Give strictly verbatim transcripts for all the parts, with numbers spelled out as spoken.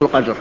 القدر،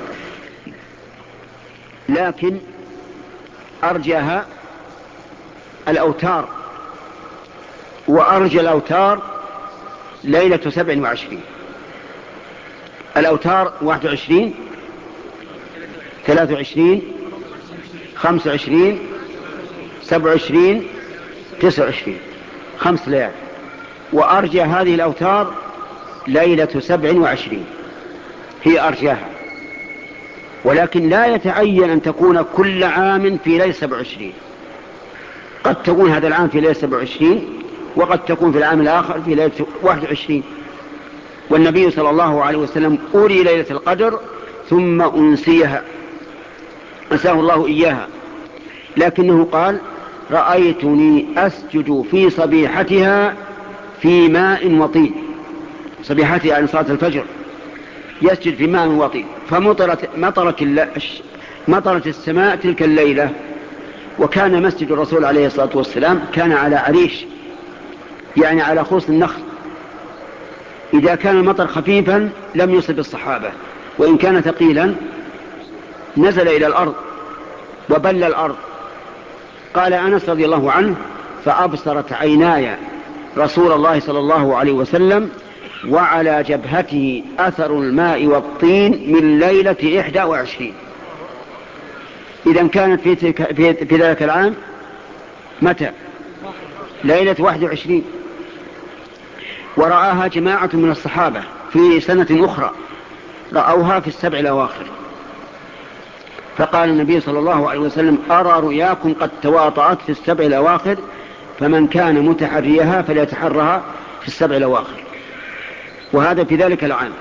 لكن أرجاها الأوتار، وأرجى الأوتار ليلة سبع وعشرين. الأوتار واحد وعشرين، ثلاث وعشرين، خمس وعشرين، سبع وعشرين، تسع وعشرين، خمس ليال. وأرجى هذه الأوتار ليلة سبع وعشرين هي أرجاها، ولكن لا يتعين أن تكون كل عام في ليلة سبع وعشرين. قد تكون هذا العام في ليلة سبع وعشرين، وقد تكون في العام الآخر في ليلة واحد وعشرين. والنبي صلى الله عليه وسلم أري ليلة القدر ثم أنسيها، أنساه الله إياها، لكنه قال: رأيتني أسجد في صبيحتها في ماء وطين. صبيحتها عن صلاة الفجر يسجد في ماء وطين، فمطرت مطرت, مطرت السماء تلك الليلة. وكان مسجد الرسول عليه الصلاة والسلام كان على عريش، يعني على خص النخل. إذا كان المطر خفيفا لم يصب الصحابة، وإن كان ثقيلا نزل إلى الأرض وبل الأرض. قال أنس رضي الله عنه: فأبصرت عيناي رسول الله صلى الله عليه وسلم وعلى جبهته أثر الماء والطين من ليلة إحدى وعشرين. إذن كانت في, في, في ذلك العام متى؟ ليلة واحد وعشرين. ورآها جماعة من الصحابة في سنة أخرى، رأوها في السبع الأواخر. فقال النبي صلى الله عليه وسلم: أرى رؤياكم قد تواطأت في السبع الأواخر، فمن كان متحريها فليتحرها في السبع الأواخر. وهذا في ذلك العام.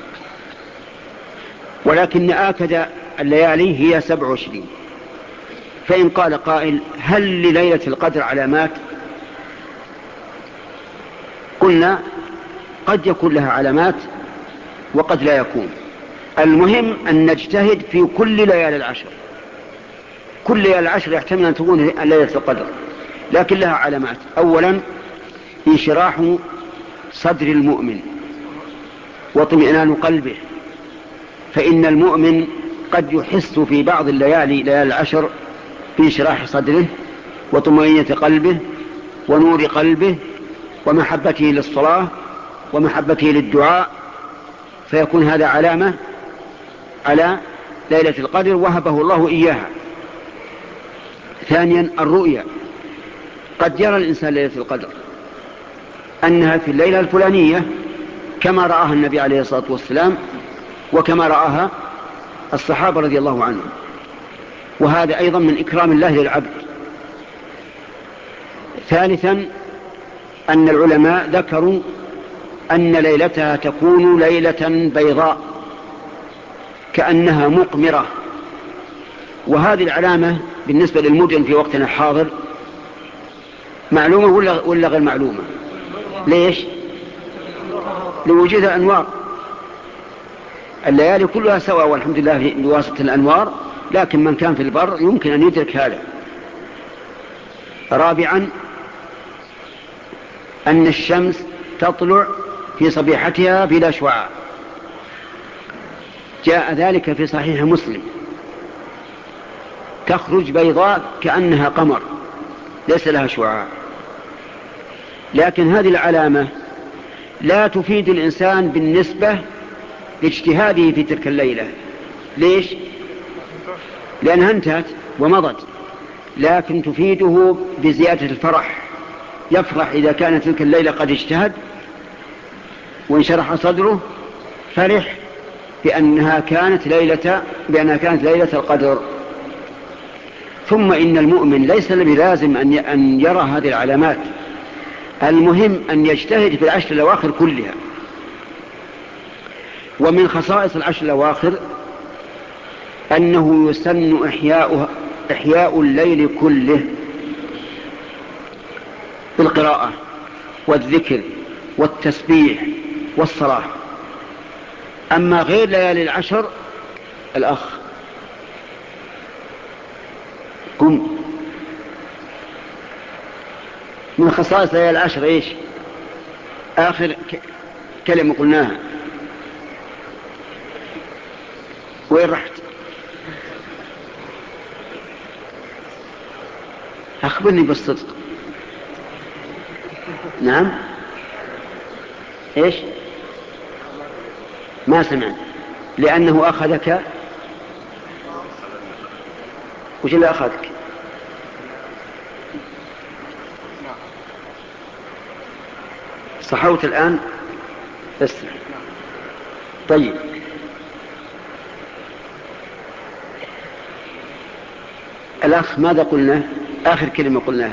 ولكن آكد الليالي هي سبع وعشرين. فإن قال قائل: هل لليلة القدر علامات؟ قلنا: قد يكون لها علامات وقد لا يكون. المهم أن نجتهد في كل ليالي العشر. كل ليالي العشر يحتمل أن تكون ليلة القدر، لكن لها علامات. أولا: انشراح صدر المؤمن واطمئنان قلبه، فإن المؤمن قد يحس في بعض الليالي ليالي العشر بانشراح صدره وطمأنينة قلبه ونور قلبه ومحبته للصلاة ومحبته للدعاء، فيكون هذا علامة على ليلة القدر وهبه الله إياها. ثانيا: الرؤيا. قد يرى الإنسان ليلة القدر أنها في الليلة الفلانية كما رآها النبي عليه الصلاة والسلام وكما رآها الصحابة رضي الله عنهم، وهذا أيضا من إكرام الله للعبد. ثالثا: أن العلماء ذكروا أن ليلتها تكون ليلة بيضاء كأنها مقمرة. وهذه العلامة بالنسبة للمدن في وقتنا الحاضر معلومة ولا, ولا غير معلومة؟ ليش؟ لوجود الأنوار. الليالي كلها سواء والحمد لله بواسطة الأنوار، لكن من كان في البر يمكن أن يدرك هذا. رابعا: أن الشمس تطلع في صبيحتها بلا شعاع، جاء ذلك في صحيح مسلم، تخرج بيضاء كأنها قمر ليس لها شعاع. لكن هذه العلامة لا تفيد الإنسان بالنسبة لاجتهاده في تلك الليلة. ليش؟ لأنها انتهت ومضت، لكن تفيده بزيادة الفرح. يفرح إذا كانت تلك الليلة قد اجتهد وانشرح صدره، فرح بأنها كانت ليلة بأنها كانت ليلة القدر. ثم إن المؤمن ليس بلازم أن يرى هذه العلامات، المهم أن يجتهد في العشر الأواخر كلها. ومن خصائص العشر الأواخر أنه يسن إحياء, إحياء الليل كله بالقراءة والذكر والتسبيح والصلاة. أما غير ليالي العشر، الأخ قم. من خصائص ليالي العشر إيش؟ آخر كلمة قلناها: وين رحت؟ أخبرني بالصدق. نعم. إيش؟ ما سمعت. لأنه أخذك. وش اللي أخذك؟ صحوت الآن؟ اسمع. طيب، الأخ ماذا قلنا؟ آخر كلمة قلناها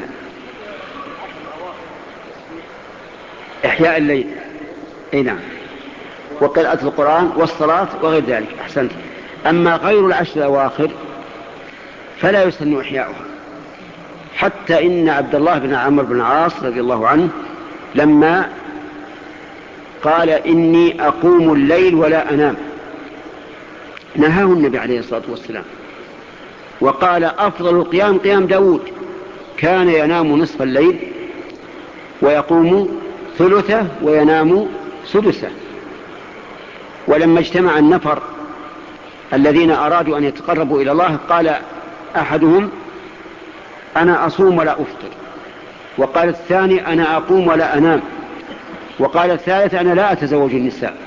إحياء الليل. أي نعم. وقراءة القرآن والصلاة وغير ذلك. أحسنت. أما غير العشر الأواخر فلا يسن إحياؤها، حتى إن عبد الله بن عمرو بن العاص رضي الله عنه لما قال إني أقوم الليل ولا أنام نهاه النبي عليه الصلاة والسلام، وقال أفضل القيام قيام داود، كان ينام نصف الليل ويقوم ثلثه وينام سدسه. ولما اجتمع النفر الذين أرادوا أن يتقربوا إلى الله قال أحدهم أنا أصوم ولا أفطر، وقال الثاني أنا أقوم ولا أنام، وقال الثالث أنا لا أتزوج النساء.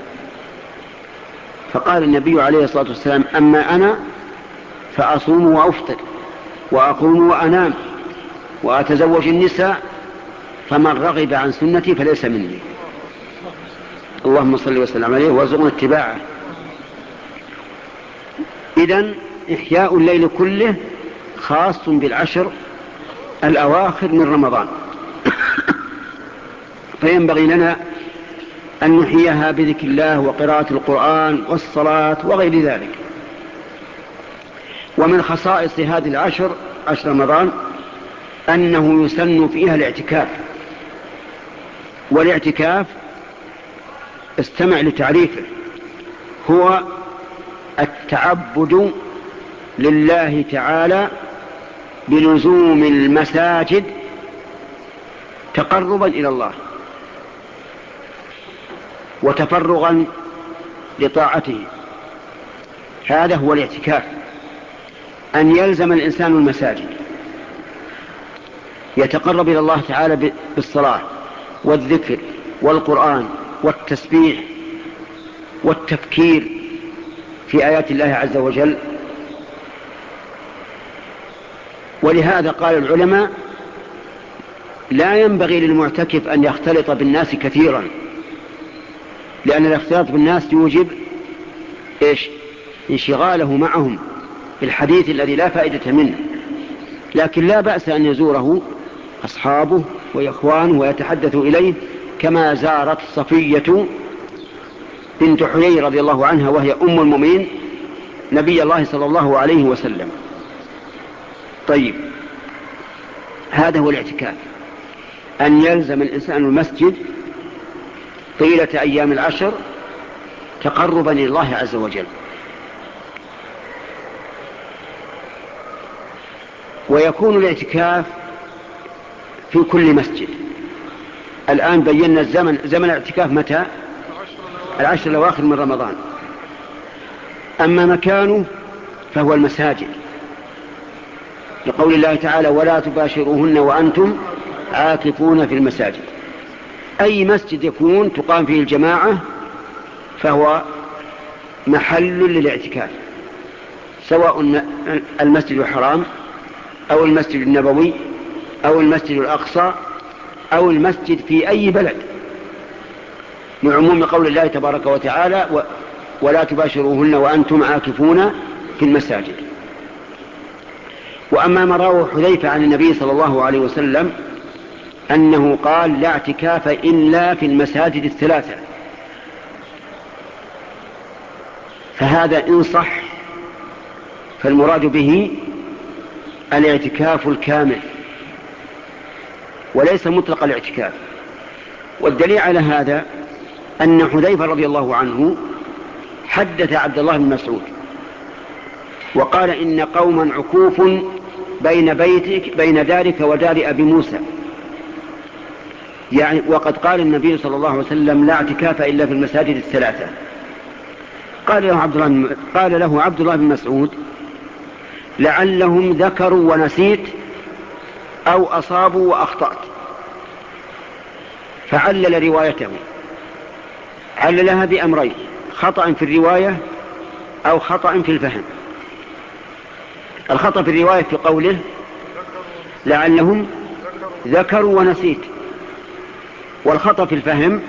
فقال النبي عليه الصلاة والسلام أما أنا فأصوم وأفطر وأقوم وأنام وأتزوج النساء، فمن رغب عن سنتي فليس مني. اللهم صل وسلم عليه وارزقنا اتباعه. إذن إحياء الليل كله خاص بالعشر الأواخر من رمضان، فينبغي لنا أن نحييها بذكر الله وقراءة القرآن والصلاة وغير ذلك. ومن خصائص هذه العشر عشر رمضان أنه يسن فيها الاعتكاف. والاعتكاف استمع لتعريفه، هو التعبد لله تعالى بلزوم المساجد تقربا إلى الله وتفرغا لطاعته. هذا هو الاعتكاف، أن يلزم الإنسان المساجد يتقرب إلى الله تعالى بالصلاة والذكر والقرآن والتسبيح والتفكير في آيات الله عز وجل. ولهذا قال العلماء لا ينبغي للمعتكف أن يختلط بالناس كثيرا، لأن الاختلاط بالناس يوجب إيش؟ انشغاله معهم بالحديث الذي لا فائدة منه. لكن لا بأس أن يزوره أصحابه وإخوانه ويتحدثوا إليه، كما زارت صفية بنت حيي رضي الله عنها وهي أم المؤمنين نبي الله صلى الله عليه وسلم. طيب، هذا هو الاعتكاف، أن يلزم الإنسان المسجد طيلة أيام العشر تقربا إلى الله عز وجل. ويكون الاعتكاف في كل مسجد. الآن بينا الزمن، زمن الاعتكاف متى؟ العشر الأواخر من رمضان. أما مكانه فهو المساجد، لقول الله تعالى ولا تباشروهن وأنتم عاكفون في المساجد. أي مسجد يكون تقام فيه الجماعة فهو محل للاعتكاف، سواء المسجد الحرام أو المسجد النبوي أو المسجد الأقصى أو المسجد في أي بلد، لعموم قول الله تبارك وتعالى ولا تباشروهن وأنتم عاكفون في المساجد. وأما ما رواه حذيفة عن النبي صلى الله عليه وسلم أنه قال لا اعتكاف إلا في المساجد الثلاثة، فهذا إن صح فالمراد به الاعتكاف الكامل وليس مطلق الاعتكاف. والدليل على هذا أن حذيفة رضي الله عنه حدث عبد الله بن مسعود وقال إن قوما عكوف بين بيتك بين دارك ودار أبي موسى، يعني وقد قال النبي صلى الله عليه وسلم لا اعتكاف إلا في المساجد الثلاثة. قال له عبد الله قال له عبد الله بن مسعود: لعلهم ذكروا ونسيت أو أصابوا وأخطأت. فعلل روايته، عللها بأمرين: خطأ في الرواية أو خطأ في الفهم. الخطأ في الرواية في قوله لعلهم ذكروا ونسيت، والخطأ في الفهم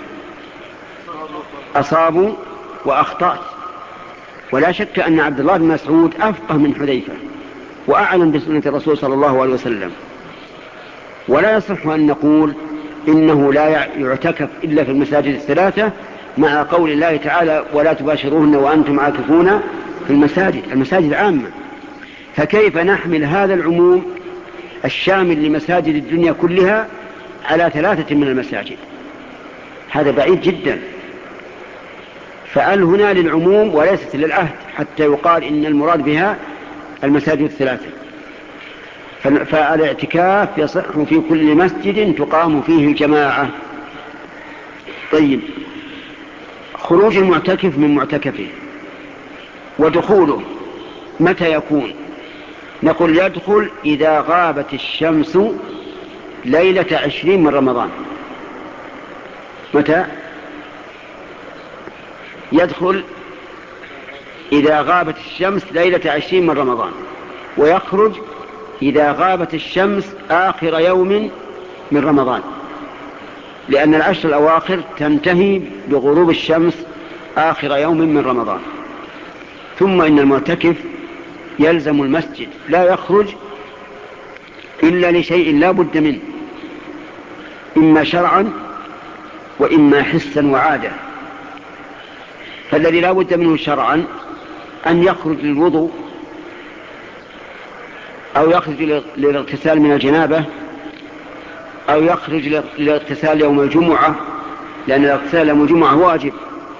أصابوا وأخطأت. ولا شك أن عبد الله بن مسعود أفقه من حذيفة وأعلم بسنة الرسول صلى الله عليه وسلم، ولا يصح أن نقول إنه لا يعتكف إلا في المساجد الثلاثة، مع قول الله تعالى: ولا تباشروهن وأنتم عاكفون في المساجد. المساجد عامة، فكيف نحمل هذا العموم الشامل لمساجد الدنيا كلها على ثلاثة من المساجد؟ هذا بعيد جدا. فأل هنا للعموم وليست للعهد، حتى يقال إن المراد بها المساجد الثلاثة. فالاعتكاف يصح في كل مسجد تقام فيه الجماعة. طيب، خروج المعتكف من معتكفه ودخوله متى يكون؟ نقول يدخل إذا غابت الشمس ليلة عشرين من رمضان. متى يدخل؟ إذا غابت الشمس ليلة عشرين من رمضان، ويخرج إذا غابت الشمس آخر يوم من رمضان، لأن العشر الأواخر تنتهي بغروب الشمس آخر يوم من رمضان. ثم إن المعتكف يلزم المسجد، لا يخرج إلا لشيء لا بد منه، إما شرعا وإما حسا وعادة. فالذي لا بد منه شرعا أن يخرج للوضوء، أو يخرج للاغتسال من الجنابة، أو يخرج للاغتسال يوم الجمعة، لأن الاغتسال يوم الجمعة واجب.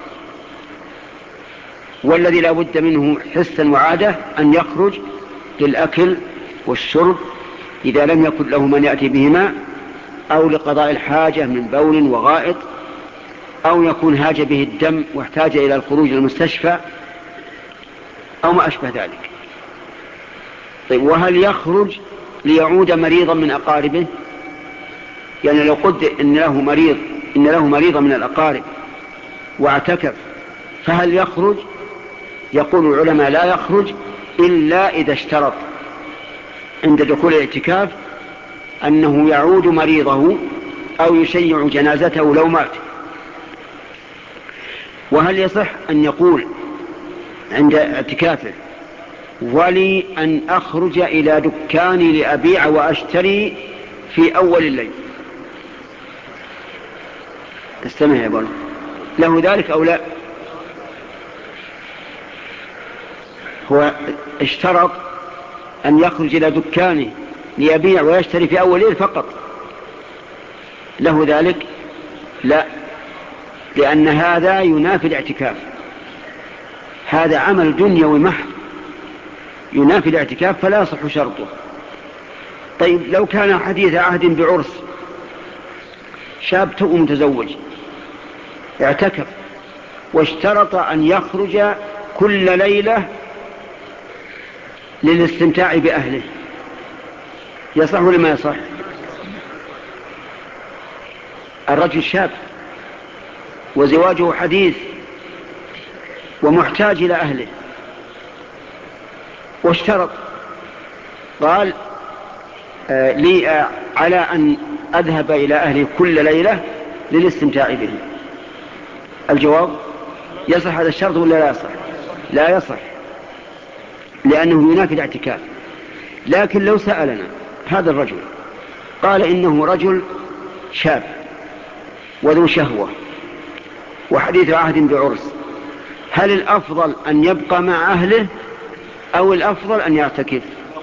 والذي لا بد منه حسا وعادة أن يخرج للأكل والشرب إذا لم يكن له من يأتي بهما، أو لقضاء الحاجة من بول وغائط، أو يكون هاج به الدم واحتاج إلى الخروج للمستشفى، أو ما أشبه ذلك. طيب، وهل يخرج ليعود مريضا من أقاربه؟ يعني لو قد إن له مريض إن له مريضا من الأقارب واعتكف، فهل يخرج؟ يقول العلماء: لا يخرج إلا إذا اشترط عند دخول الاعتكاف أنه يعود مريضه أو يشيع جنازته لو مات. وهل يصح أن يقول عند اعتكافه: ولي أن أخرج إلى دكاني لأبيع وأشتري في أول الليل؟ استمع يا بول، له ذلك أو لا؟ هو اشترط أن يخرج إلى دكانه ليبيع ويشتري في أول الليل فقط، له ذلك؟ لا، لأن هذا ينافي الاعتكاف، هذا عمل دنيوي محض ينافي الاعتكاف، فلا يصح شرطه. طيب، لو كان حديث عهد بعرس، شاب تو متزوج اعتكف واشترط أن يخرج كل ليلة للاستمتاع بأهله، يصح ولا ما يصح؟ الرجل شاب وزواجه حديث ومحتاج إلى أهله، واشترط قال: آه لي آه على أن أذهب إلى أهلي كل ليلة للاستمتاع به. الجواب: يصح هذا الشرط ولا لا يصح؟ لا يصح، لأنه ينافي الاعتكاف. لكن لو سألنا هذا الرجل قال إنه رجل شاب وذو شهوة وحديث عهد بعرس، هل الأفضل أن يبقى مع أهله أو الأفضل أن يعتكف؟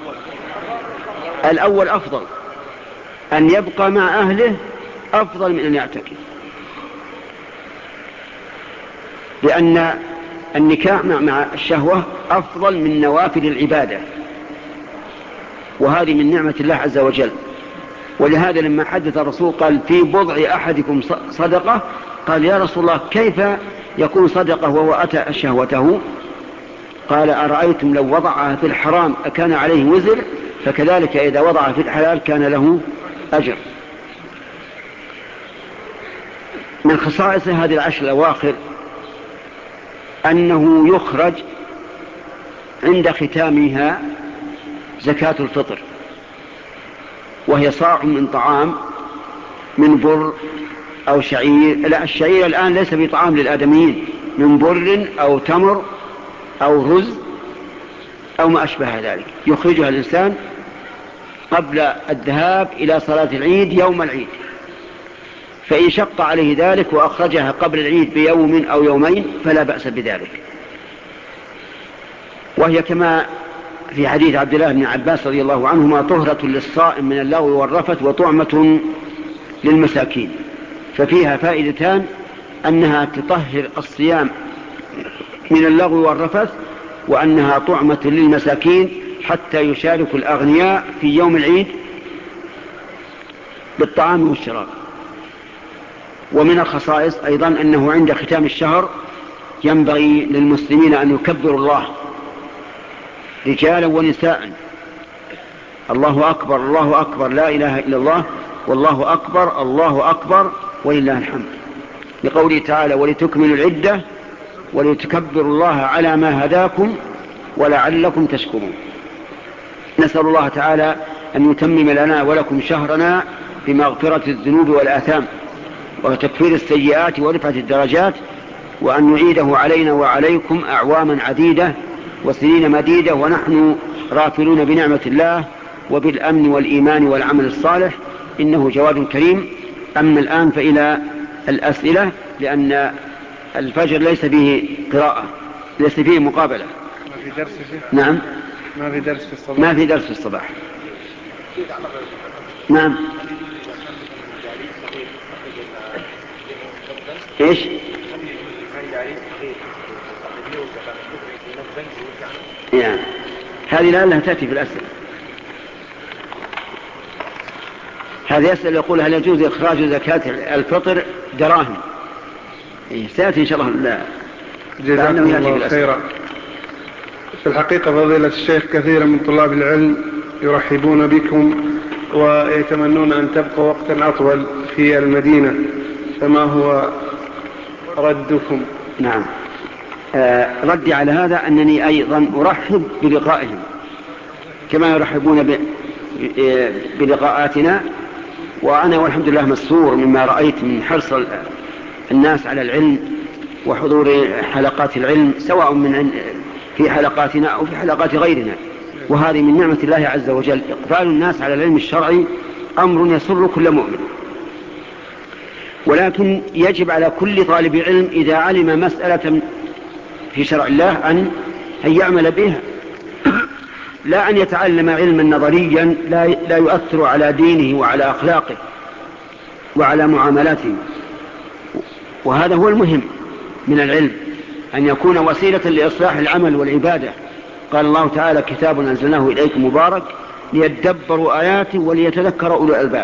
الأول أفضل، أن يبقى مع أهله أفضل من أن يعتكف، لأن النكاح مع الشهوة أفضل من نوافل العبادة، وهذه من نعمة الله عز وجل. ولهذا لما حدث الرسول قال: في بضع أحدكم صدقة، قال: يا رسول الله كيف يكون صدقه وهو أتى شهوته. قال أرأيتم لو وضعها في الحرام أكان عليه وزر، فكذلك إذا وضعها في الحلال كان له أجر. من خصائص هذه العشر الأواخر أنه يخرج عند ختامها زكاة الفطر، وهي صاع من طعام من بر أو شعير. لا، الشعير الآن ليس بطعام للآدميين، من بر أو تمر أو رز أو ما أشبه ذلك، يخرجها الإنسان قبل الذهاب إلى صلاة العيد يوم العيد. فإن شق عليه ذلك وأخرجها قبل العيد بيوم أو يومين فلا بأس بذلك. وهي كما في حديث عبد الله بن عباس رضي الله عنهما طهرة للصائم من اللغو والرفث وطعمة للمساكين. ففيها فائدتان: أنها تطهر الصيام من اللغو والرفث، وأنها طعمة للمساكين حتى يشارك الأغنياء في يوم العيد بالطعام والشراب. ومن الخصائص أيضا أنه عند ختام الشهر ينبغي للمسلمين أن يكبروا الله رجالا ونساء: الله أكبر الله أكبر لا إله إلا الله، والله أكبر الله أكبر ولله الحمد، لقوله تعالى: ولتكملوا العدة ولتكبروا الله على ما هداكم ولعلكم تشكرون. نسأل الله تعالى أن يتمم لنا ولكم شهرنا بمغفرة الذنوب والآثام وتكفير السيئات ورفعة الدرجات، وأن يعيده علينا وعليكم أعواما عديدة وسنين مديدة ونحن غافلون بنعمة الله وبالأمن والإيمان والعمل الصالح، إنه جواد كريم. أما الآن فإلى الأسئلة، لأن الفجر ليس فيه قراءة، ليس فيه مقابلة. ما في درس فيه؟ نعم، ما في درس في الصباح. ما في درس في الصباح. نعم. ايش؟ يعني هذه لعلها تأتي في الأسئلة. هذا يسأل يقول: هل يجوز إخراج زكاة الفطر دراهم؟ إيه سيأتي إن شاء الله. لا، جزاكم الله خيرا. في الحقيقة فضيلة الشيخ كثيرا من طلاب العلم يرحبون بكم ويتمنون أن تبقوا وقتا أطول في المدينة، فما هو ردكم؟ نعم، آه ردي على هذا أنني أيضا أرحب بلقائهم كما يرحبون بلقاءاتنا، وأنا والحمد لله مسرور مما رأيت من حرص الناس على العلم وحضور حلقات العلم، سواء من في حلقاتنا أو في حلقات غيرنا. وهذه من نعمة الله عز وجل. إقبال الناس على العلم الشرعي أمر يسر كل مؤمن، ولكن يجب على كل طالب علم إذا علم مسألة في شرع الله أن يعمل بها، لا أن يتعلم علما نظريا لا يؤثر على دينه وعلى أخلاقه وعلى معاملاته. وهذا هو المهم من العلم، أن يكون وسيلة لإصلاح العمل والعبادة. قال الله تعالى: كتاب أنزلناه إليكم مبارك ليدبروا آياته وليتذكر أولو الألباب.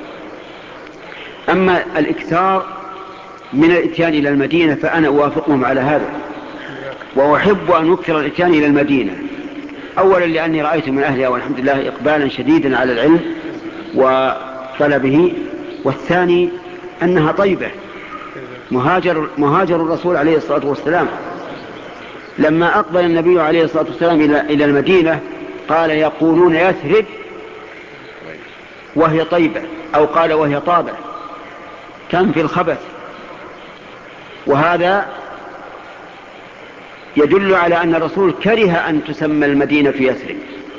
أما الإكثار من الإتيان إلى المدينة فأنا أوافقهم على هذا، وأحب أن أكثر الإتيان إلى المدينة، أولا لأني رأيت من أهلها والحمد لله إقبالا شديدا على العلم وطلبه، والثاني أنها طيبة. مهاجر, مهاجر الرسول عليه الصلاة والسلام لما أقبل النبي عليه الصلاة والسلام إلى المدينة قال: يقولون يثرب وهي طيبة، أو قال وهي طابة، كان في الخبث. وهذا يدل على أن الرسول كره أن تسمى المدينة يثرب،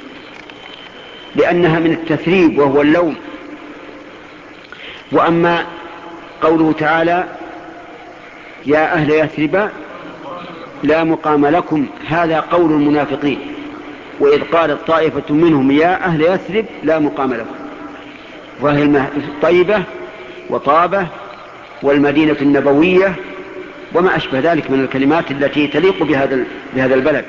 لأنها من التثريب وهو اللوم. وأما قوله تعالى: يا أهل يثرب لا مقام لكم، هذا قول المنافقين، وإذ قالت طائفة منهم يا أهل يثرب لا مقام لكم، وهي طيبة وطابة والمدينة النبوية وما أشبه ذلك من الكلمات التي تليق بهذا بهذا البلد.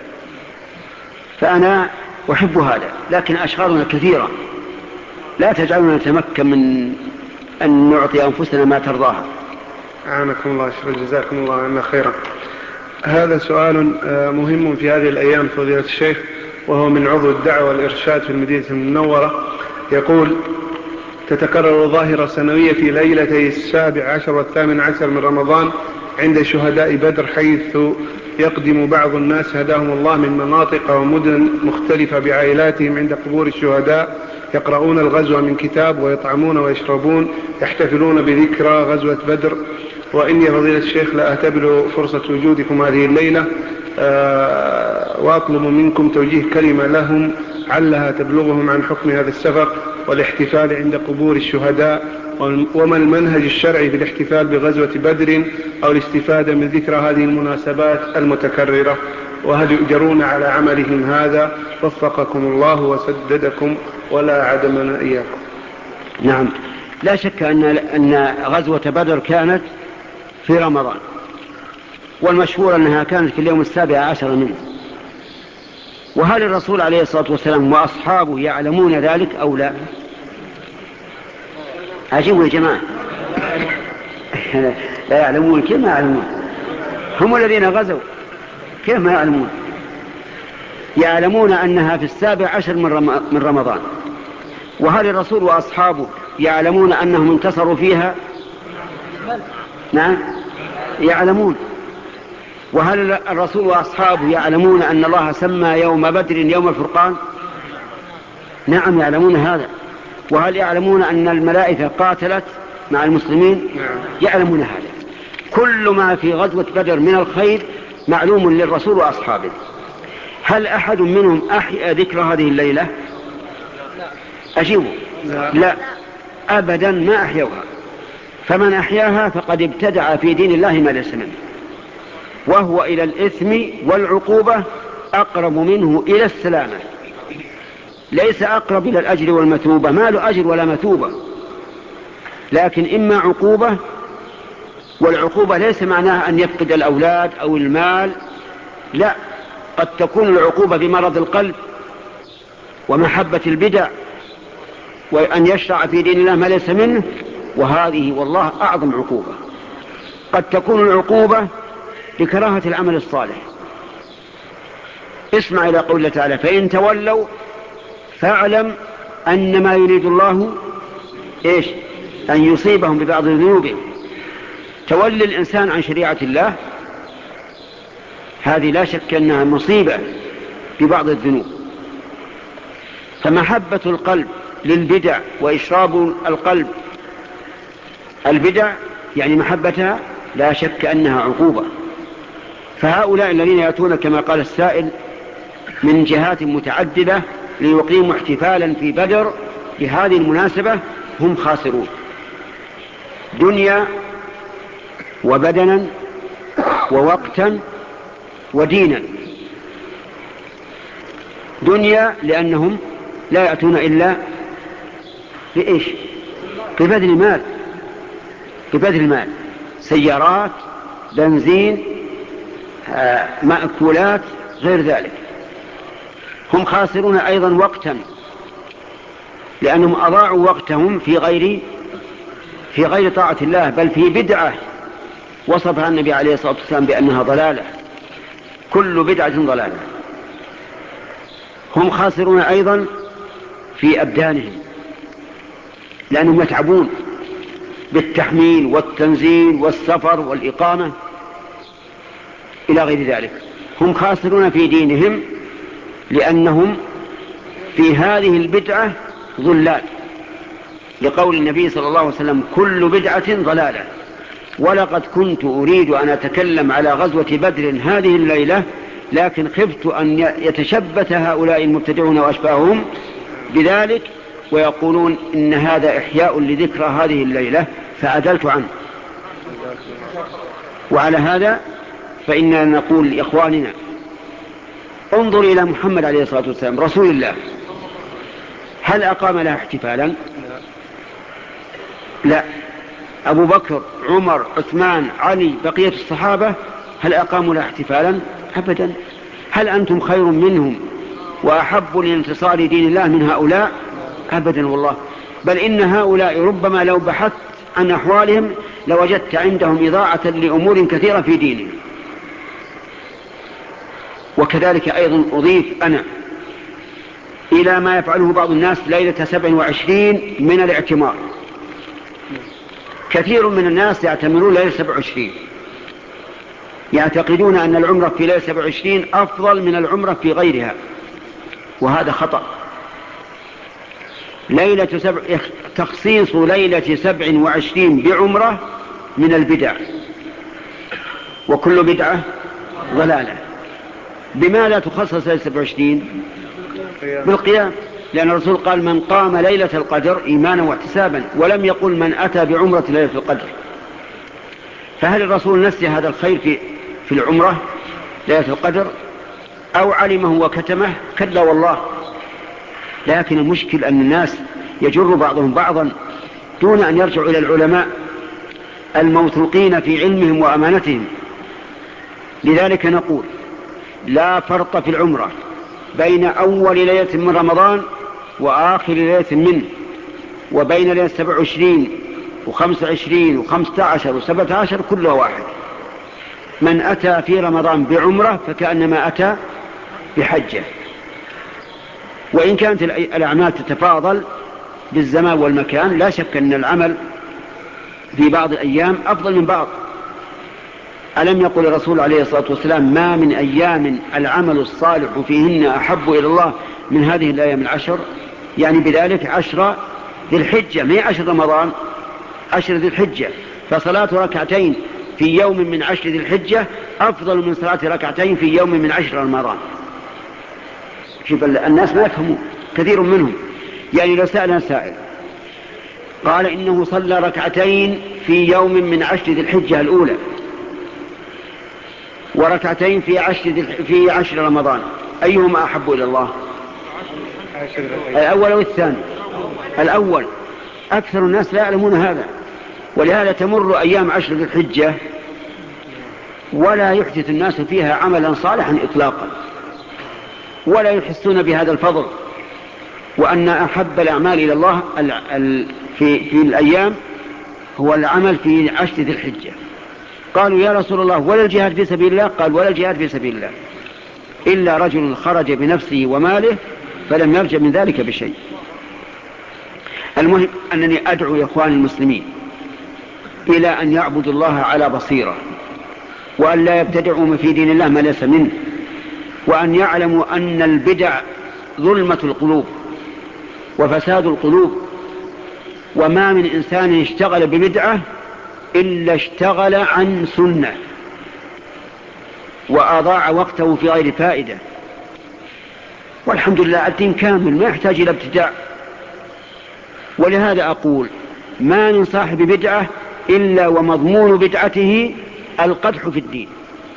فأنا أحب هذا، لكن أشغالنا كثيرة لا تجعلنا نتمكن من أن نعطي أنفسنا ما ترضاها. أعانكم الله شكرا، جزاكم الله عنا خيرا. هذا سؤال مهم في هذه الأيام فضيلة الشيخ، وهو من عضو الدعوة والإرشاد في المدينة المنورة. يقول: تتكرر ظاهرة سنوية في ليلتي السابع عشر والثامن عشر من رمضان عند شهداء بدر، حيث يقدم بعض الناس هداهم الله من مناطق ومدن مختلفة بعائلاتهم عند قبور الشهداء، يقرؤون الغزوة من كتاب ويطعمون ويشربون، يحتفلون بذكرى غزوة بدر. وإني فضيلة الشيخ لا أهتبل فرصة وجودكم هذه الليلة أه وأطلب منكم توجيه كلمة لهم علها تبلغهم عن حكم هذا السفر والاحتفال عند قبور الشهداء، وما المنهج الشرعي في الاحتفال بغزوة بدر أو الاستفادة من ذكرى هذه المناسبات المتكررة، وهل يؤجرون على عملهم هذا؟ وفقكم الله وسددكم ولا عدمنا إياكم. نعم، لا شك أن أن غزوة بدر كانت في رمضان، والمشهور أنها كانت في اليوم السابع عشر منه. وهل الرسول عليه الصلاة والسلام وأصحابه يعلمون ذلك أو لا؟ عجيبوا يا جماعة. لا يعلمون. كيف ما يعلمون؟ هم الذين غزوا، كيف ما يعلمون؟ يعلمون أنها في السابع عشر من رمضان. وهل الرسول وأصحابه يعلمون أنهم انتصروا فيها؟ نعم يعلمون. وهل الرسول وأصحابه يعلمون أن الله سمى يوم بدر يوم الفرقان؟ نعم يعلمون هذا. وهل يعلمون أن الملائكة قاتلت مع المسلمين؟ يعلمون هذا. كل ما في غزوة بدر من الخير معلوم للرسول وأصحابه. هل أحد منهم أحيا ذكر هذه الليلة؟ أجيبوا لا. لا أبدا ما أحيوها. فمن أحياها فقد ابتدع في دين الله ما ليس منه، وهو إلى الإثم والعقوبة أقرب منه إلى السلامة. ليس أقرب إلى الأجر والمثوبة، ما له أجر ولا مثوبة، لكن إما عقوبة، والعقوبة ليس معناها أن يفقد الأولاد أو المال، لا، قد تكون العقوبة بمرض القلب ومحبة البدع وأن يشرع في دين الله ما ليس منه، وهذه والله أعظم عقوبة. قد تكون العقوبة لكراهة العمل الصالح. اسمع إلى قول الله تعالى: فإن تولوا فاعلم أن ما يريد الله إيش؟ أن يصيبهم ببعض ذنوبهم. تولي الإنسان عن شريعة الله هذه لا شك أنها مصيبة ببعض الذنوب. فمحبة القلب للبدع وإشراب القلب البدع يعني محبتها لا شك أنها عقوبة. فهؤلاء الذين يأتون كما قال السائل من جهات متعددة ليقيموا احتفالا في بدر بهذه المناسبة هم خاسرون دنيا وبدنا ووقتا ودينا. دنيا لأنهم لا يأتون إلا بإيش؟ ببذل مال، ببذل مال، سيارات، بنزين، مأكولات، غير ذلك. هم خاسرون أيضا وقتا لأنهم أضاعوا وقتهم في غير في غير طاعة الله، بل في بدعة وصفها النبي عليه الصلاة والسلام بأنها ضلالة، كل بدعة ضلالة. هم خاسرون أيضا في أبدانهم لأنهم يتعبون بالتحميل والتنزيل والسفر والإقامة إلى غير ذلك. هم خاسرون في دينهم لأنهم في هذه البدعة ضلال، لقول النبي صلى الله عليه وسلم: كل بدعة ضلالة. ولقد كنت أريد أن أتكلم على غزوة بدر هذه الليلة، لكن خفت أن يتشبت هؤلاء المبتدعون وأشباههم بذلك ويقولون إن هذا إحياء لذكرى هذه الليلة، فعدلت عنه. وعلى هذا فإننا نقول لإخواننا: انظر إلى محمد عليه الصلاة والسلام رسول الله، هل أقام لها احتفالا؟ لا. أبو بكر، عمر، عثمان، علي، بقية الصحابة هل أقاموا لها احتفالا؟ أبدا. هل أنتم خير منهم وأحب لانتصار دين الله من هؤلاء؟ أبدا والله. بل إن هؤلاء ربما لو بحثت عن أحوالهم لوجدت عندهم إضاعة لأمور كثيرة في دينهم. وكذلك أيضا أضيف أنا إلى ما يفعله بعض الناس ليلة سبع وعشرين من الاعتمار. كثير من الناس يعتمرون ليلة سبع وعشرين، يعتقدون أن العمرة في ليلة سبع وعشرين أفضل من العمرة في غيرها، وهذا خطأ. ليلة سبع تخصيص ليلة سبع وعشرين بعمرة من البدع، وكل بدعة ضلالة. بما لا تخصص ليلة سبع وعشرين؟ بالقيام، لأن الرسول قال من قام ليلة القدر إيمانا واحتسابا، ولم يقل من أتى بعمرة ليلة القدر. فهل الرسول نسي هذا الخير في, في العمرة ليلة القدر أو علمه وكتمه؟ كلا والله. لكن المشكل أن الناس يجر بعضهم بعضا دون أن يرجعوا إلى العلماء الموثوقين في علمهم وأمانتهم. لذلك نقول لا فرق في العمرة بين أول ليلة من رمضان وآخر ليلة منه، وبين ليلة سبع وعشرين وخمس وعشرين وخمسة عشر وسبعة عشر كله واحد. من أتى في رمضان بعمرة فكأنما أتى بحجة. وإن كانت الأعمال تتفاضل بالزمان والمكان، لا شك أن العمل في بعض الأيام أفضل من بعض. ألم يقل الرسول عليه الصلاة والسلام ما من أيام العمل الصالح فيهن أحب إلى الله من هذه الأيام العشر؟ يعني بذلك عشر ذي الحجة، ما عشر رمضان، عشر ذي الحجة. فصلاة ركعتين في يوم من عشر ذي الحجة أفضل من صلاة ركعتين في يوم من عشر رمضان. شوف الناس ما يفهمون كثير منهم. يعني لو سألنا سائل قال إنه صلى ركعتين في يوم من عشر ذي الحجة الأولى وركعتين في عشر, في عشر رمضان، أيهما أحب إلى الله؟ الأول أو الثاني؟ الأول. أكثر الناس لا يعلمون هذا، ولهذا تمر أيام عشر ذي الحجة ولا يحدث الناس فيها عملا صالحا إطلاقا، ولا يحسون بهذا الفضل، وأن أحب الأعمال إلى الله في, في الأيام هو العمل في عشر ذي الحجة. قالوا يا رسول الله ولا الجهاد في سبيل الله؟ قال ولا الجهاد في سبيل الله إلا رجل خرج بنفسه وماله فلم يرجع من ذلك بشيء. المهم أنني أدعو يا إخواني المسلمين إلى أن يعبدوا الله على بصيرة، وأن لا يبتدعوا في دين الله ما ليس منه، وأن يعلموا أن البدع ظلمة القلوب وفساد القلوب، وما من إنسان اشتغل ببدعة إلا اشتغل عن سنة وأضاع وقته في غير فائدة. والحمد لله الدين كامل ما يحتاج إلى ابتداع. ولهذا أقول ما من صاحب بدعة إلا ومضمون بدعته القدح في الدين.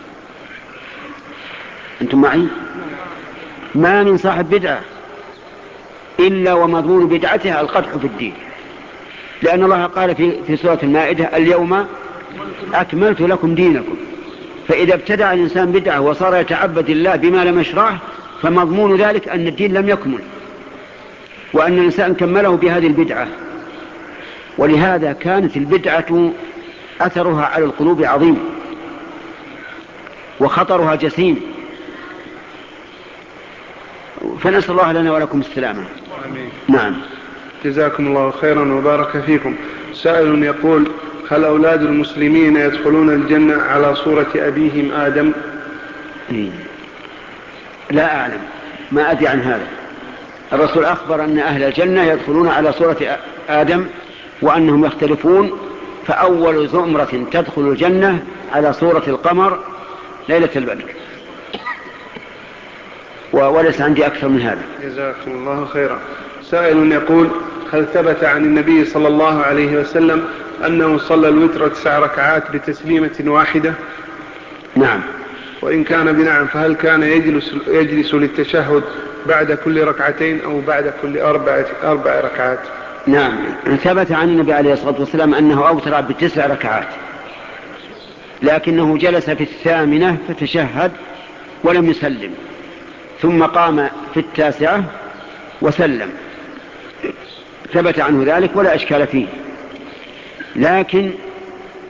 أنتم معي؟ ما من صاحب بدعة إلا ومضمون بدعتها القدح في الدين، لأن الله قال في, في سورة المائدة اليوم أكملت لكم دينكم. فإذا ابتدع الإنسان بدعة وصار يتعبد الله بما لم يشرعه فمضمون ذلك أن الدين لم يكمل، وأن الإنسان كمله بهذه البدعة. ولهذا كانت البدعة أثرها على القلوب عظيم وخطرها جسيم، فنسأل الله لنا ولكم السلامة. آمين. نعم. جزاكم الله خيرا وبارك فيكم. سائل يقول هل أولاد المسلمين يدخلون الجنة على صورة أبيهم آدم؟ لا أعلم، ما أدري عن هذا. الرسول أخبر أن أهل الجنة يدخلون على صورة آدم وأنهم يختلفون، فأول زمرة تدخل الجنة على صورة القمر ليلة البدر، وليس عندي أكثر من هذا. جزاكم الله خيرا. سائل يقول هل ثبت عن النبي صلى الله عليه وسلم أنه صلى الوتر تسع ركعات بتسليمة واحدة؟ نعم. وإن كان بنعم فهل كان يجلس, يجلس للتشهد بعد كل ركعتين أو بعد كل أربع, أربع ركعات؟ نعم، ثبت عن النبي عليه الصلاة والسلام أنه أوتر بتسع ركعات، لكنه جلس في الثامنة فتشهد ولم يسلم، ثم قام في التاسعة وسلم. ثبت عنه ذلك ولا إشكال فيه. لكن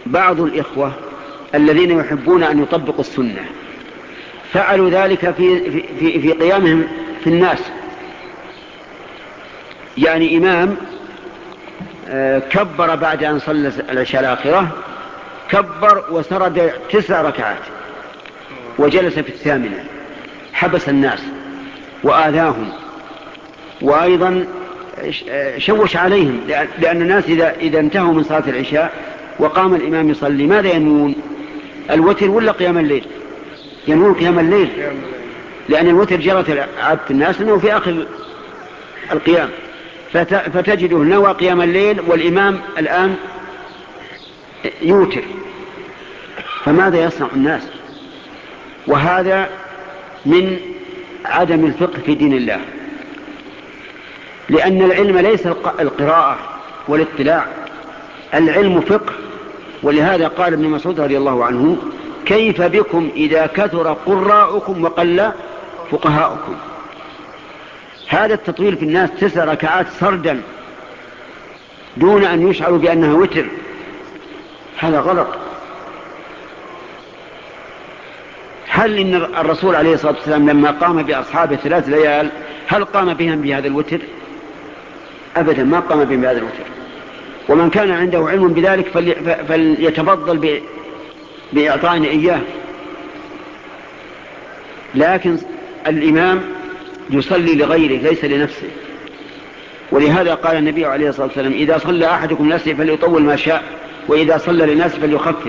بعض الإخوة الذين يحبون أن يطبقوا السنة فعلوا ذلك في, في, في قيامهم في الناس. يعني إمام كبر بعد أن صلى العشاء الآخرة، كبر وسرد تسع ركعات وجلس في الثامنة، حبس الناس وآذاهم، وأيضا شوش عليهم، لأن الناس إذا, إذا انتهوا من صلاة العشاء وقام الإمام يصلي ماذا ينوون؟ الوتر ولا قيام الليل؟ ينوون قيام الليل، لأن الوتر جرت عادة الناس أنه في آخر القيام، فتجده نوى قيام الليل والإمام الآن يوتر، فماذا يصنع الناس؟ وهذا من عدم الفقه في دين الله، لأن العلم ليس القراءة والاطلاع، العلم فقه. ولهذا قال ابن مسعود رضي الله عنه: كيف بكم إذا كثر قراءكم وقل فقهاؤكم؟ هذا التطويل في الناس تسع ركعات سردا دون أن يشعروا بأنها وتر، هذا غلط. هل إن الرسول عليه الصلاة والسلام لما قام بأصحابه ثلاث ليال هل قام بهم بهذا الوتر؟ أبدا ما قام بهم بهذا الوتر. ومن كان عنده علم بذلك فليتفضل بإعطائنا إياه. لكن الإمام يصلي لغيره ليس لنفسه، ولهذا قال النبي عليه الصلاة والسلام: إذا صلى أحدكم لنفسه فليطول ما شاء، وإذا صلى للناس فليخفف.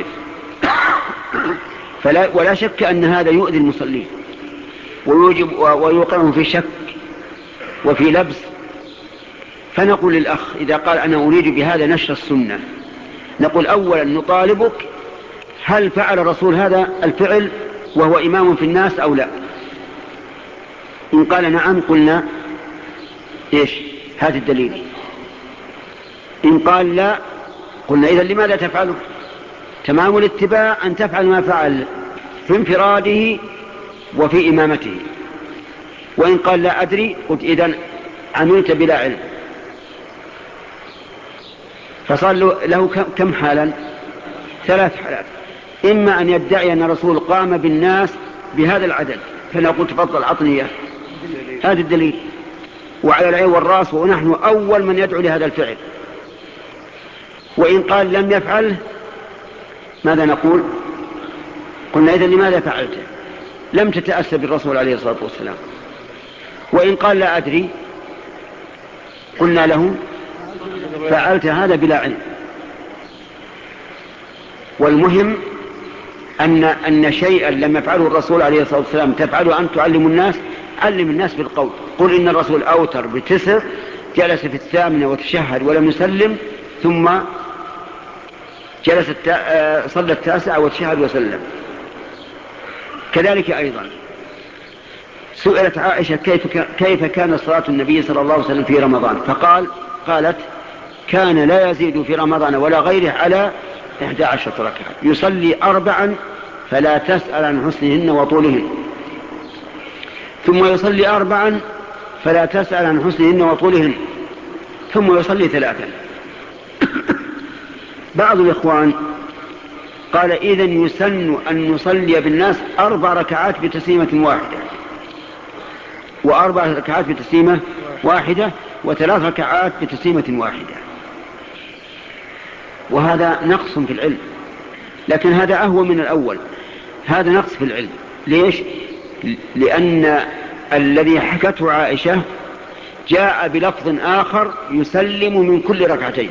فلا ولا شك أن هذا يؤذي المصلين ويوجب ويوقعهم في شك وفي لبس. فنقول للأخ إذا قال أنا أريد بهذا نشر السنة، نقول أولا نطالبك هل فعل الرسول هذا الفعل وهو إمام في الناس أو لا؟ إن قال نعم قلنا إيش هذا الدليل. إن قال لا قلنا إذن لماذا تفعله؟ تمام الاتباع أن تفعل ما فعل في انفراده وفي إمامته. وإن قال لا أدري قلت إذن عملت بلا علم. فصار له كم حالا؟ ثلاث حالات. إما أن يدعي أن الرسول قام بالناس بهذا العدد فنقول تفضل عطني هذا الدليل وعلى العين والراس ونحن أول من يدعو لهذا الفعل. وإن قال لم يفعله ماذا نقول؟ قلنا إذن لماذا فعلته؟ لم تتأسى بالرسول عليه الصلاة والسلام. وإن قال لا أدري قلنا له فعلت هذا بلا علم. والمهم أن, أن شيئا لم يفعله الرسول عليه الصلاة والسلام تفعله أن تعلم الناس، علم الناس بالقول. قل إن الرسول أوتر بتسر، جلس في الثامنة وتشهد ولم يسلم، ثم جلس صلى التاسعة وتشهد وسلم. كذلك أيضا سئلت عائشة كيف, كيف كان صلاة النبي صلى الله عليه وسلم في رمضان، فقال قالت كان لا يزيد في رمضان ولا غيره على إحدى عشرة ركعة، يصلي أربعا فلا تسأل عن حسنهن وطولهن، ثم يصلي أربعا فلا تسأل عن حسنهن وطولهن، ثم يصلي ثلاثا. بعض الإخوان قال إذن يسن أن نصلي بالناس أربع ركعات بتسليمة واحدة، وأربع ركعات بتسليمة واحدة، وثلاث ركعات بتسليمة واحدة. وهذا نقص في العلم، لكن هذا أهون من الأول. هذا نقص في العلم. ليش؟ لأن الذي حكته عائشة جاء بلفظ آخر يسلم من كل ركعتين،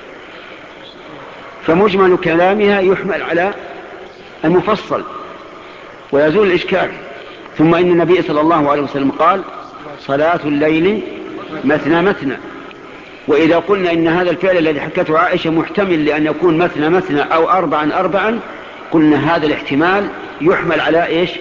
فمجمل كلامها يحمل على المفصل ويزول الإشكال. ثم إن النبي صلى الله عليه وسلم قال صلاة الليل مثنى مثنى. وإذا قلنا إن هذا الفعل الذي حكته عائشة محتمل لأن يكون مثنى مثنى أو أربعا أربعا، قلنا هذا الاحتمال يحمل على إيش؟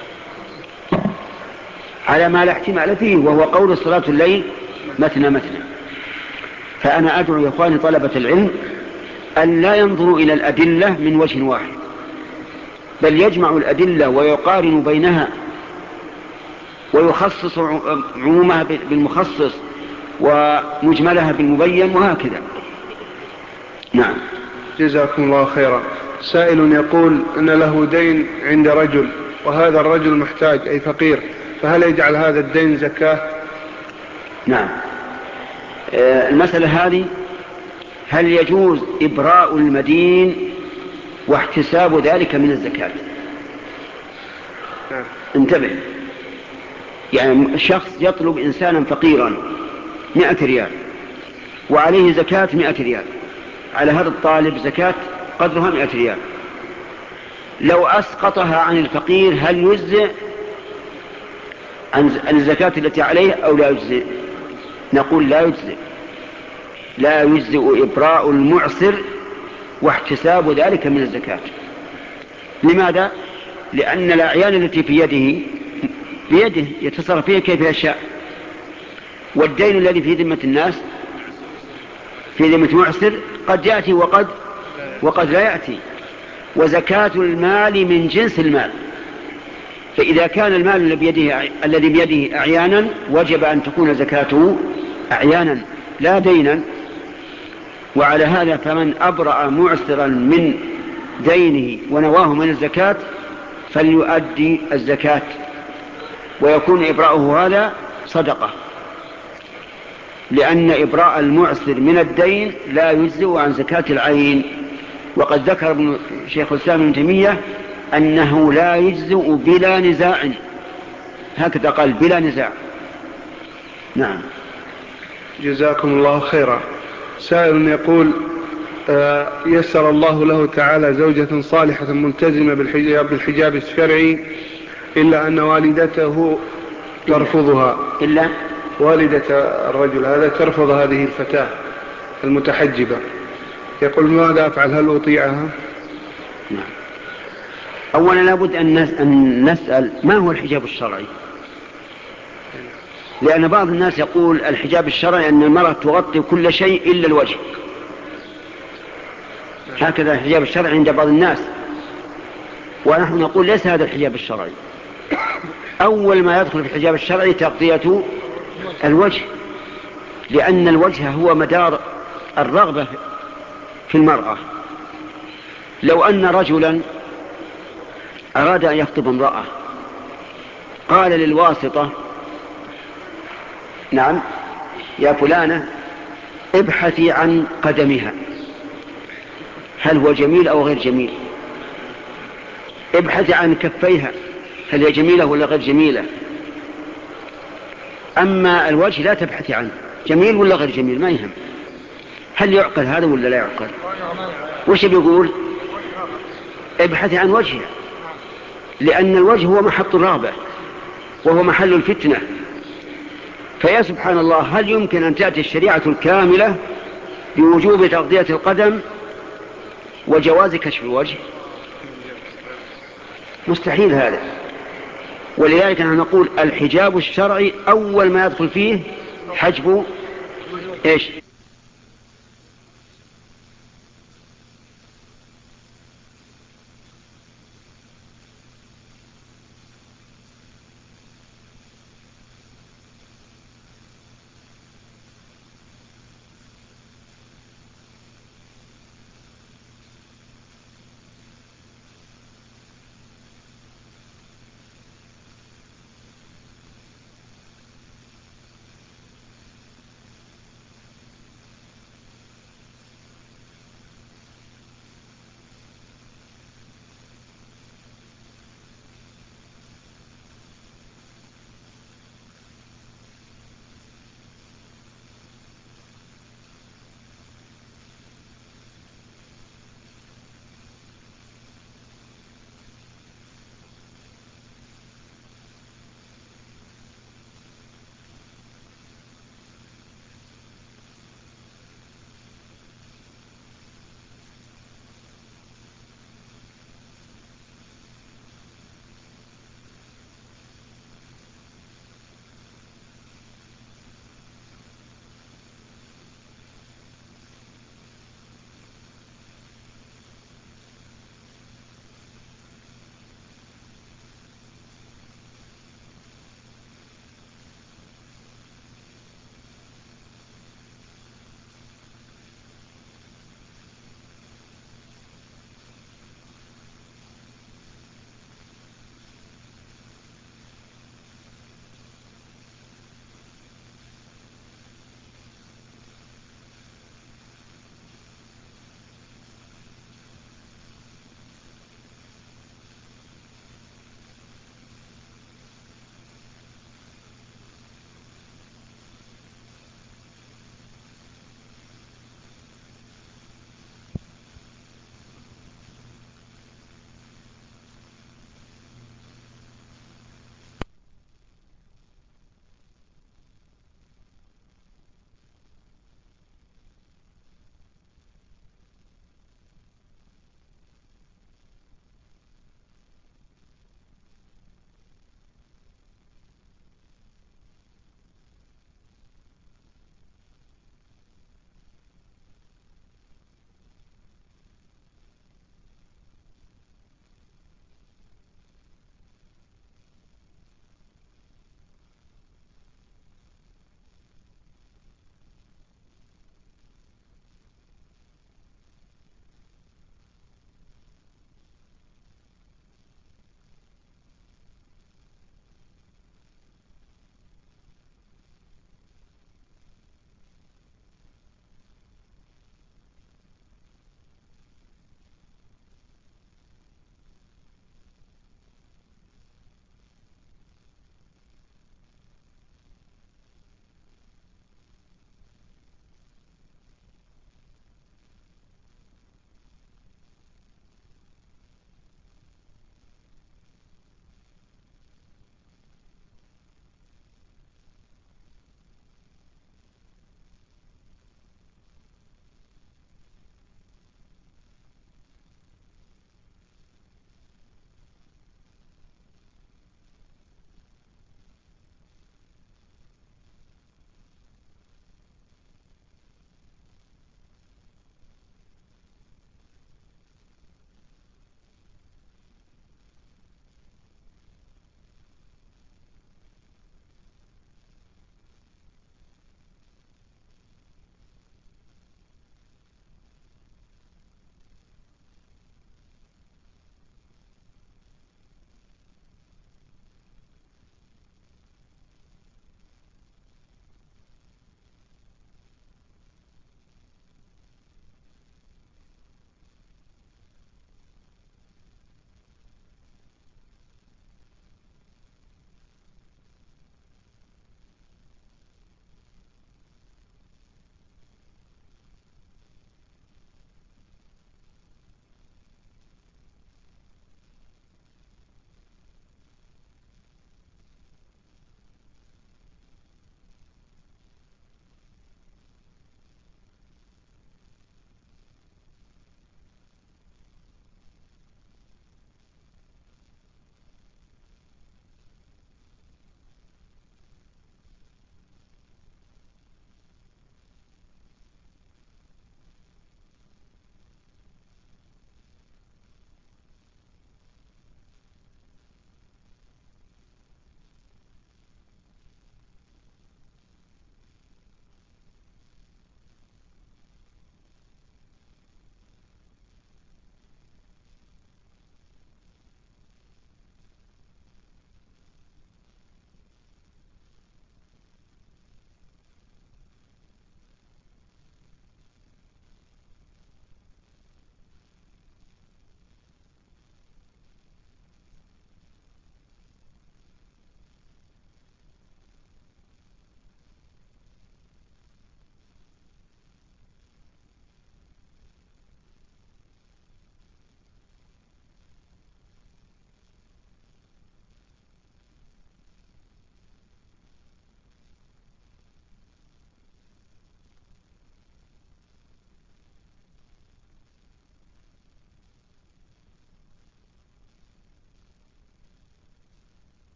على ما لا احتمال فيه، وهو قول صلاة الليل مثنى مثنى. فأنا أدعو يا إخواني طلبة العلم أن لا ينظروا إلى الأدلة من وجه واحد، بل يجمع الأدلة ويقارن بينها ويخصص عمومها بالمخصص ومجملها بالمبين، وهكذا. نعم. جزاكم الله خيرا. سائل يقول أن له دين عند رجل وهذا الرجل محتاج أي فقير، فهل يجعل هذا الدين زكاة؟ نعم. المسألة هذه هل يجوز إبراء المدين واحتساب ذلك من الزكاة؟ نعم. انتبه، يعني شخص يطلب إنسانا فقيرا مئة ريال وعليه زكاة مئة ريال، على هذا الطالب زكاة قدرها مئة ريال، لو أسقطها عن الفقير هل يجزئ عن الزكاة التي عليه أو لا يجزئ؟ نقول لا يجزئ، لا يجزئ إبراء المعسر واحتساب ذلك من الزكاة. لماذا؟ لأن الأعيان التي في يده بيده يتصرف فيها كيف يشاء، والدين الذي في ذمة الناس في ذمة معسر قد يأتي وقد وقد لا يأتي، وزكاة المال من جنس المال، فإذا كان المال الذي بيده, الذي بيده أعيانا وجب أن تكون زكاته أعيانا لا دينا. وعلى هذا فمن أبرأ معسرا من دينه ونواه من الزكاة فليؤدي الزكاة، ويكون إبراؤه هذا صدقة، لأن إبراء المعسر من الدين لا يجزئ عن زكاة العين. وقد ذكر ابن شيخ الإسلام ابن تيمية أنه لا يجزئ بلا نزاع، هكذا قال بلا نزاع. نعم. جزاكم الله خيرا. سائل يقول آه يسر الله له تعالى زوجة صالحة ملتزمة بالحجاب, بالحجاب الشرعي، إلا أن والدته ترفضها. إلا والدة الرجل هذا ترفض هذه الفتاة المتحجبة، يقول ماذا أفعل؟ هل أطيعها؟ نعم. أولا لابد أن نسأل ما هو الحجاب الشرعي، لأن بعض الناس يقول الحجاب الشرعي أن المرأة تغطي كل شيء إلا الوجه، هكذا الحجاب الشرعي عند بعض الناس، ونحن نقول ليس هذا الحجاب الشرعي. أول ما يدخل في الحجاب الشرعي تغطية الوجه، لأن الوجه هو مدار الرغبة في المرأة. لو أن رجلا أراد أن يخطب امرأة قال للواسطة نعم يا فلانة ابحثي عن قدمها، هل هو جميل أو غير جميل؟ ابحثي عن كفيها، هل هي جميلة ولا غير جميلة؟ أما الوجه لا تبحثي عنه جميل ولا غير جميل، ما يهم. هل يعقل هذا ولا لا يعقل؟ وش بيقول؟ ابحثي عن وجهها، لأن الوجه هو محط الرغبة وهو محل الفتنة. فيا سبحان الله، هل يمكن أن تأتي الشريعة الكاملة بوجوب تغطية القدم وجواز كشف الوجه؟ مستحيل هذا. ولذلك نحن نقول الحجاب الشرعي أول ما يدخل فيه حجب إيش؟